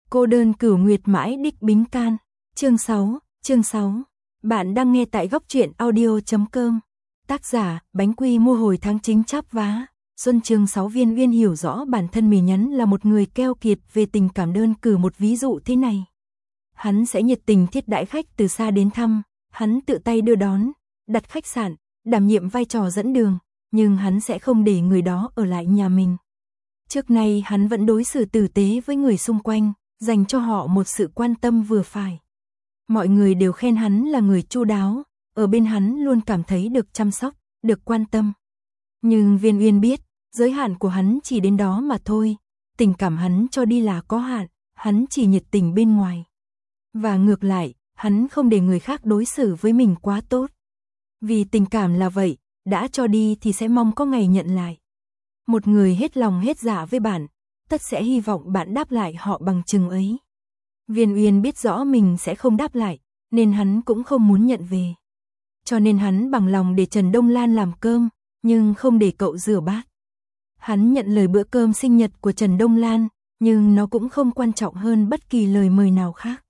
Cô đơn cửu nguyệt mãi đích bính can. Chương 6. Bạn đang nghe tại góc truyện audio.com. Tác giả, bánh quy mua hồi tháng chính chắp vá. Xuân chương 6 Viên Uyên hiểu rõ bản thân mình nhắn là một người keo kiệt về tình cảm, đơn cử một ví dụ thế này. Hắn sẽ nhiệt tình thiết đãi khách từ xa đến thăm, hắn tự tay đưa đón, đặt khách sạn, đảm nhiệm vai trò dẫn đường, nhưng hắn sẽ không để người đó ở lại nhà mình. Trước nay hắn vẫn đối xử tử tế với người xung quanh, dành cho họ một sự quan tâm vừa phải. Mọi người đều khen hắn là người chu đáo, ở bên hắn luôn cảm thấy được chăm sóc, được quan tâm. Nhưng Viên Uyên biết, giới hạn của hắn chỉ đến đó mà thôi, tình cảm hắn cho đi là có hạn, hắn chỉ nhiệt tình bên ngoài. Và ngược lại, hắn không để người khác đối xử với mình quá tốt. Vì tình cảm là vậy, đã cho đi thì sẽ mong có ngày nhận lại. Một người hết lòng hết dạ với bạn, tất sẽ hy vọng bạn đáp lại họ bằng chừng ấy. Viên Uyên biết rõ mình sẽ không đáp lại, nên hắn cũng không muốn nhận về. Cho nên hắn bằng lòng để Trần Đông Lan làm cơm, nhưng không để cậu rửa bát. Hắn nhận lời bữa cơm sinh nhật của Trần Đông Lan, nhưng nó cũng không quan trọng hơn bất kỳ lời mời nào khác.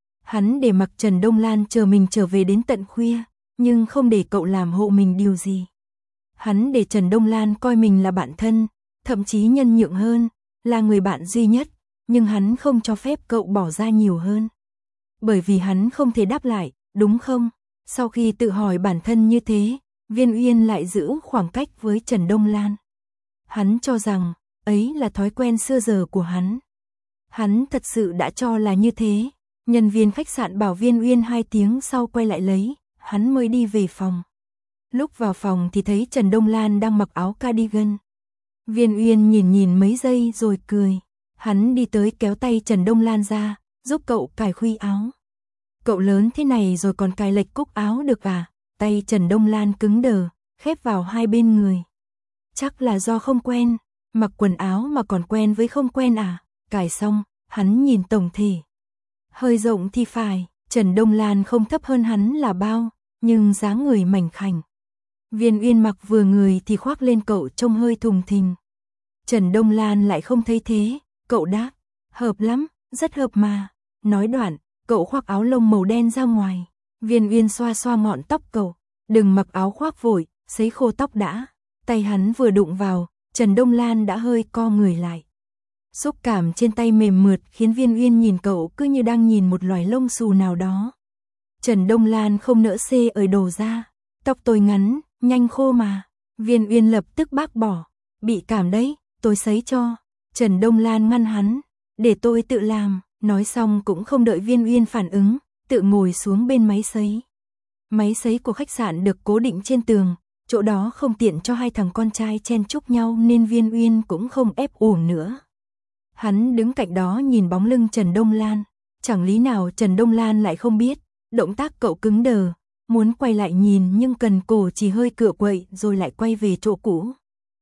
Hắn để mặc Trần Đông Lan chờ mình trở về đến tận khuya, nhưng không để cậu làm hộ mình điều gì. Hắn để Trần Đông Lan coi mình là bạn thân, thậm chí nhân nhượng hơn, là người bạn duy nhất, nhưng hắn không cho phép cậu bỏ ra nhiều hơn. Bởi vì hắn không thể đáp lại, đúng không? Sau khi tự hỏi bản thân như thế, Viên Uyên lại giữ khoảng cách với Trần Đông Lan. Hắn cho rằng, ấy là thói quen xưa giờ của hắn. Hắn thật sự đã cho là như thế. Nhân viên khách sạn bảo Viên Uyên 2 tiếng sau quay lại lấy, hắn mới đi về phòng. Lúc vào phòng thì thấy Trần Đông Lan đang mặc áo cardigan. Viên Uyên nhìn mấy giây rồi cười. Hắn đi tới kéo tay Trần Đông Lan ra, giúp cậu cài khuy áo. Cậu lớn thế này rồi còn cài lệch cúc áo được à? Tay Trần Đông Lan cứng đờ, khép vào hai bên người. Chắc là do không quen, mặc quần áo mà còn quen với không quen à? Cài xong, hắn nhìn tổng thể. Hơi rộng thì phải, Trần Đông Lan không thấp hơn hắn là bao, nhưng dáng người mảnh khảnh. Viên Uyên mặc vừa người thì khoác lên cậu trông hơi thùng thình. Trần Đông Lan lại không thấy thế, cậu đáp, hợp lắm, rất hợp mà. Nói đoạn, cậu khoác áo lông màu đen ra ngoài. Viên Uyên xoa xoa ngọn tóc cậu, đừng mặc áo khoác vội, sấy khô tóc đã. Tay hắn vừa đụng vào, Trần Đông Lan đã hơi co người lại. Xúc cảm trên tay mềm mượt khiến Viên Uyên nhìn cậu cứ như đang nhìn một loài lông xù nào đó. Trần Đông Lan không nỡ xê ởi đồ ra, tóc tôi ngắn, nhanh khô mà. Viên Uyên lập tức bác bỏ, bị cảm đấy, tôi sấy cho. Trần Đông Lan ngăn hắn, để tôi tự làm. Nói xong cũng không đợi Viên Uyên phản ứng, tự ngồi xuống bên máy sấy. Máy sấy của khách sạn được cố định trên tường, chỗ đó không tiện cho hai thằng con trai chen chúc nhau nên Viên Uyên cũng không ép uổng nữa. Hắn đứng cạnh đó nhìn bóng lưng Trần Đông Lan, chẳng lý nào Trần Đông Lan lại không biết, động tác cậu cứng đờ, muốn quay lại nhìn nhưng cần cổ chỉ hơi cựa quậy rồi lại quay về chỗ cũ.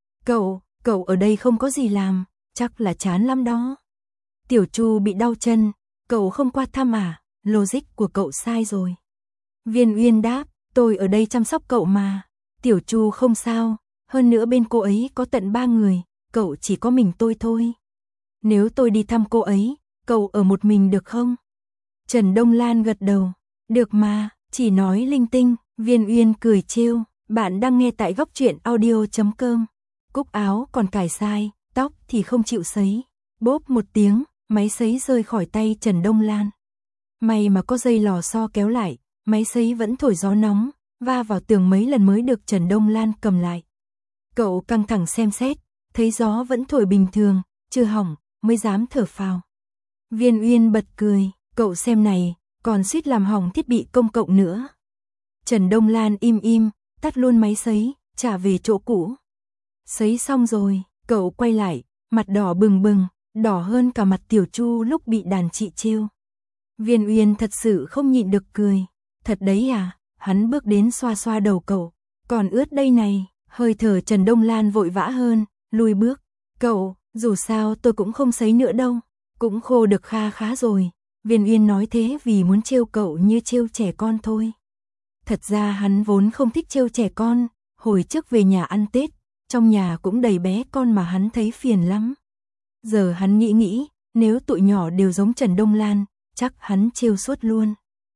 Cậu ở đây không có gì làm, chắc là chán lắm đó. Tiểu Chu bị đau chân, cậu không qua thăm à? Logic của cậu sai rồi. Viên Uyên đáp, tôi ở đây chăm sóc cậu mà. Tiểu Chu không sao, hơn nữa bên cô ấy có tận 3 người, cậu chỉ có mình tôi thôi. Nếu tôi đi thăm cô ấy, cậu ở một mình được không? Trần Đông Lan gật đầu, được mà, chỉ nói linh tinh. Viên Uyên cười trêu, bạn đang nghe tại góc truyện audio.com. Cúc áo còn cài sai, tóc thì không chịu sấy. Bốp một tiếng, máy sấy rơi khỏi tay Trần Đông Lan. May mà có dây lò xo kéo lại, máy sấy vẫn thổi gió nóng, va vào tường mấy lần mới được Trần Đông Lan cầm lại. Cậu căng thẳng xem xét, thấy gió vẫn thổi bình thường, chưa hỏng, mới dám thở phào. Viên Uyên bật cười, cậu xem này, còn suýt làm hỏng thiết bị công cộng nữa. Trần Đông Lan im, tắt luôn máy sấy, trả về chỗ cũ. Sấy xong rồi, cậu quay lại, mặt đỏ bừng, đỏ hơn cả mặt Tiểu Chu lúc bị đàn chị trêu. Viên Uyên thật sự không nhịn được cười, thật đấy à? Hắn bước đến xoa xoa đầu cậu, còn ướt đây này. Hơi thở Trần Đông Lan vội vã hơn, lùi bước. Cậu, dù sao tôi cũng không sấy nữa đâu, cũng khô được khá rồi. Viên Uyên nói thế vì muốn trêu cậu như trêu trẻ con thôi. Thật ra hắn vốn không thích trêu trẻ con, hồi trước về nhà ăn Tết, trong nhà cũng đầy bé con mà hắn thấy phiền lắm. Giờ hắn nghĩ, nếu tụi nhỏ đều giống Trần Đông Lan, chắc hắn trêu suốt luôn.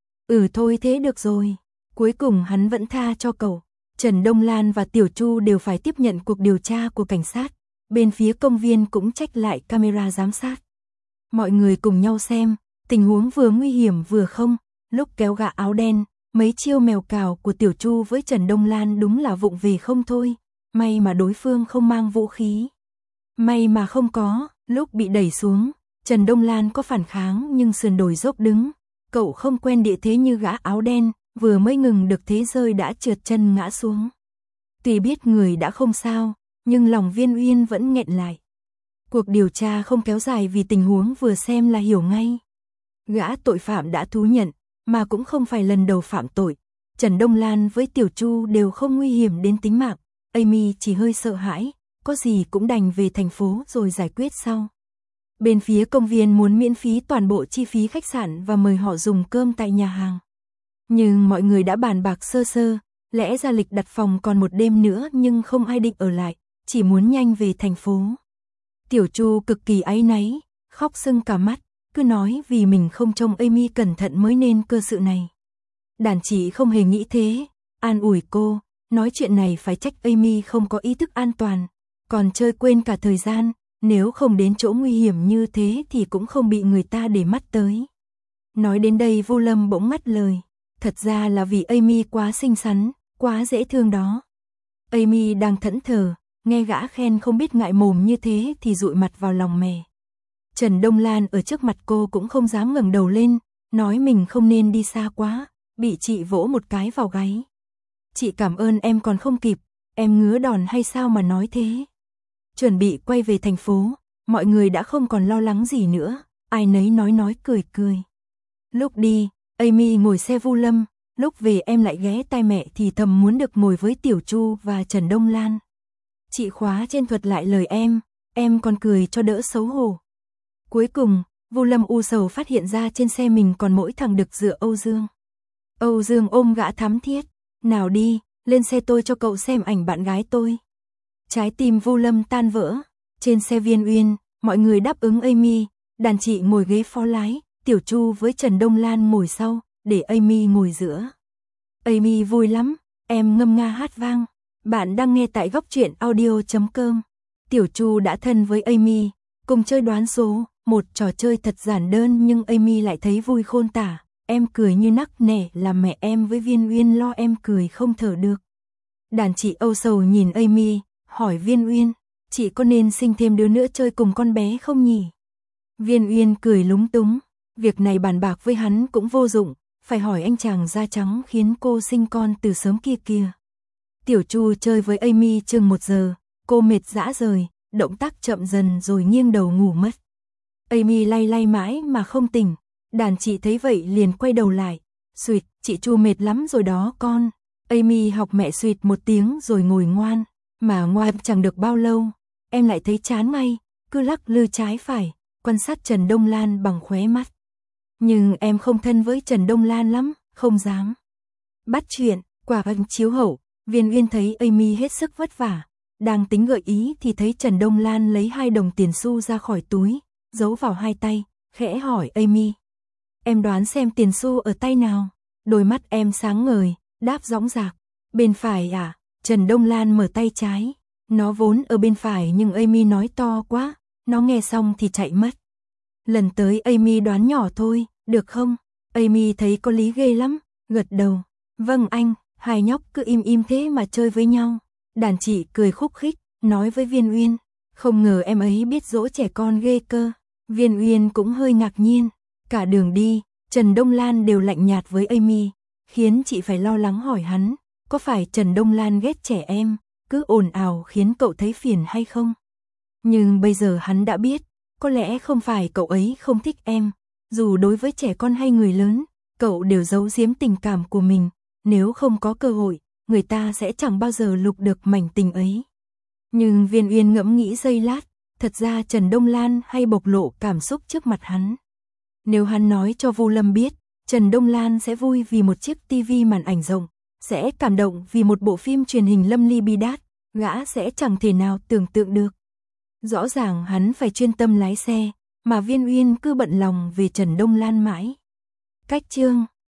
Thôi thế được rồi. Cuối cùng hắn vẫn tha cho cậu. Trần Đông Lan và Tiểu Chu đều phải tiếp nhận cuộc điều tra của cảnh sát. Bên phía công viên cũng check lại camera giám sát. Mọi người cùng nhau xem, tình huống vừa nguy hiểm vừa không. Lúc kéo gã áo đen, mấy chiêu mèo cào của Tiểu Chu với Trần Đông Lan đúng là vụng về không thôi. May mà đối phương không mang vũ khí. May mà không có, lúc bị đẩy xuống, Trần Đông Lan có phản kháng nhưng sườn đồi dốc đứng. Cậu không quen địa thế như gã áo đen, vừa mới ngừng được thế rơi đã trượt chân ngã xuống. Tuy biết người đã không sao, nhưng lòng Viên Uyên vẫn nghẹn lại. Cuộc điều tra không kéo dài vì tình huống vừa xem là hiểu ngay. Gã tội phạm đã thú nhận, mà cũng không phải lần đầu phạm tội. Trần Đông Lan với Tiểu Chu đều không nguy hiểm đến tính mạng. Amy chỉ hơi sợ hãi, có gì cũng đành về thành phố rồi giải quyết sau. Bên phía công viên muốn miễn phí toàn bộ chi phí khách sạn và mời họ dùng cơm tại nhà hàng. Nhưng mọi người đã bàn bạc sơ sơ, lẽ ra lịch đặt phòng còn một đêm nữa nhưng không ai định ở lại, chỉ muốn nhanh về thành phố. Tiểu Chu cực kỳ áy náy, khóc sưng cả mắt, cứ nói vì mình không trông Amy cẩn thận mới nên cơ sự này. Đàn chị không hề nghĩ thế, an ủi cô, nói chuyện này phải trách Amy không có ý thức an toàn, còn chơi quên cả thời gian, nếu không đến chỗ nguy hiểm như thế thì cũng không bị người ta để mắt tới. Nói đến đây Vô Lâm bỗng ngắt lời, thật ra là vì Amy quá xinh xắn, quá dễ thương đó. Amy đang thẫn thờ, nghe gã khen không biết ngại mồm như thế thì dụi mặt vào lòng mè. Trần Đông Lan ở trước mặt cô cũng không dám ngẩng đầu lên, nói mình không nên đi xa quá, bị chị vỗ một cái vào gáy. Chị cảm ơn em còn không kịp, em ngứa đòn hay sao mà nói thế. Chuẩn bị quay về thành phố, mọi người đã không còn lo lắng gì nữa, ai nấy nói cười cười. Lúc đi, Amy ngồi xe Vu Lâm, lúc về em lại ghé tai mẹ thì thầm muốn được ngồi với Tiểu Chu và Trần Đông Lan. Chị khóa trên thuật lại lời em còn cười cho đỡ xấu hổ. Cuối cùng, Vu Lâm u sầu phát hiện ra trên xe mình còn mỗi thằng đực dựa Âu Dương. Âu Dương ôm gã thắm thiết, nào đi, lên xe tôi cho cậu xem ảnh bạn gái tôi. Trái tim Vu Lâm tan vỡ, trên xe Viên Uyên, mọi người đáp ứng Amy, đàn chị ngồi ghế phó lái, Tiểu Chu với Trần Đông Lan ngồi sau, để Amy ngồi giữa. Amy vui lắm, em ngâm nga hát vang. Bạn đang nghe tại góc truyện audio.com. Tiểu Chu đã thân với Amy, cùng chơi đoán số, một trò chơi thật giản đơn nhưng Amy lại thấy vui khôn tả. Em cười như nắc nẻ làm mẹ em với Viên Uyên lo em cười không thở được. Đàn chị âu sầu nhìn Amy, hỏi Viên Uyên, chị có nên sinh thêm đứa nữa chơi cùng con bé không nhỉ? Viên Uyên cười lúng túng, việc này bàn bạc với hắn cũng vô dụng, phải hỏi anh chàng da trắng khiến cô sinh con từ sớm kia kìa. Tiểu Chu chơi với Amy chừng 1 giờ, cô mệt rã rời, động tác chậm dần rồi nghiêng đầu ngủ mất. Amy lay mãi mà không tỉnh, đàn chị thấy vậy liền quay đầu lại, suýt, chị Chu mệt lắm rồi đó con. Amy học mẹ suýt một tiếng rồi ngồi ngoan, mà ngoan chẳng được bao lâu, em lại thấy chán ngay, cứ lắc lư trái phải, quan sát Trần Đông Lan bằng khóe mắt. Nhưng em không thân với Trần Đông Lan lắm, không dám bắt chuyện, quả văn chiếu hậu. Viên Uyên thấy Amy hết sức vất vả, đang tính gợi ý thì thấy Trần Đông Lan lấy 2 đồng tiền xu ra khỏi túi, giấu vào 2 tay, khẽ hỏi Amy. Em đoán xem tiền xu ở tay nào? Đôi mắt em sáng ngời, đáp dõng dạc. Bên phải à? Trần Đông Lan mở tay trái. Nó vốn ở bên phải nhưng Amy nói to quá, nó nghe xong thì chạy mất. Lần tới Amy đoán nhỏ thôi, được không? Amy thấy có lý ghê lắm, gật đầu. Vâng anh. Hai nhóc cứ im thế mà chơi với nhau. Đàn chị cười khúc khích, nói với Viên Uyên, không ngờ em ấy biết dỗ trẻ con ghê cơ. Viên Uyên cũng hơi ngạc nhiên. Cả đường đi, Trần Đông Lan đều lạnh nhạt với Amy, khiến chị phải lo lắng hỏi hắn, có phải Trần Đông Lan ghét trẻ em, cứ ồn ào khiến cậu thấy phiền hay không? Nhưng bây giờ hắn đã biết, có lẽ không phải cậu ấy không thích em, dù đối với trẻ con hay người lớn, cậu đều giấu giếm tình cảm của mình. Nếu không có cơ hội, người ta sẽ chẳng bao giờ lục được mảnh tình ấy. Nhưng Viên Uyên ngẫm nghĩ giây lát, thật ra Trần Đông Lan hay bộc lộ cảm xúc trước mặt hắn. Nếu hắn nói cho Vu Lâm biết, Trần Đông Lan sẽ vui vì một chiếc tivi màn ảnh rộng, sẽ cảm động vì một bộ phim truyền hình lâm ly bi đát, gã sẽ chẳng thể nào tưởng tượng được. Rõ ràng hắn phải chuyên tâm lái xe, mà Viên Uyên cứ bận lòng về Trần Đông Lan mãi. Cách chương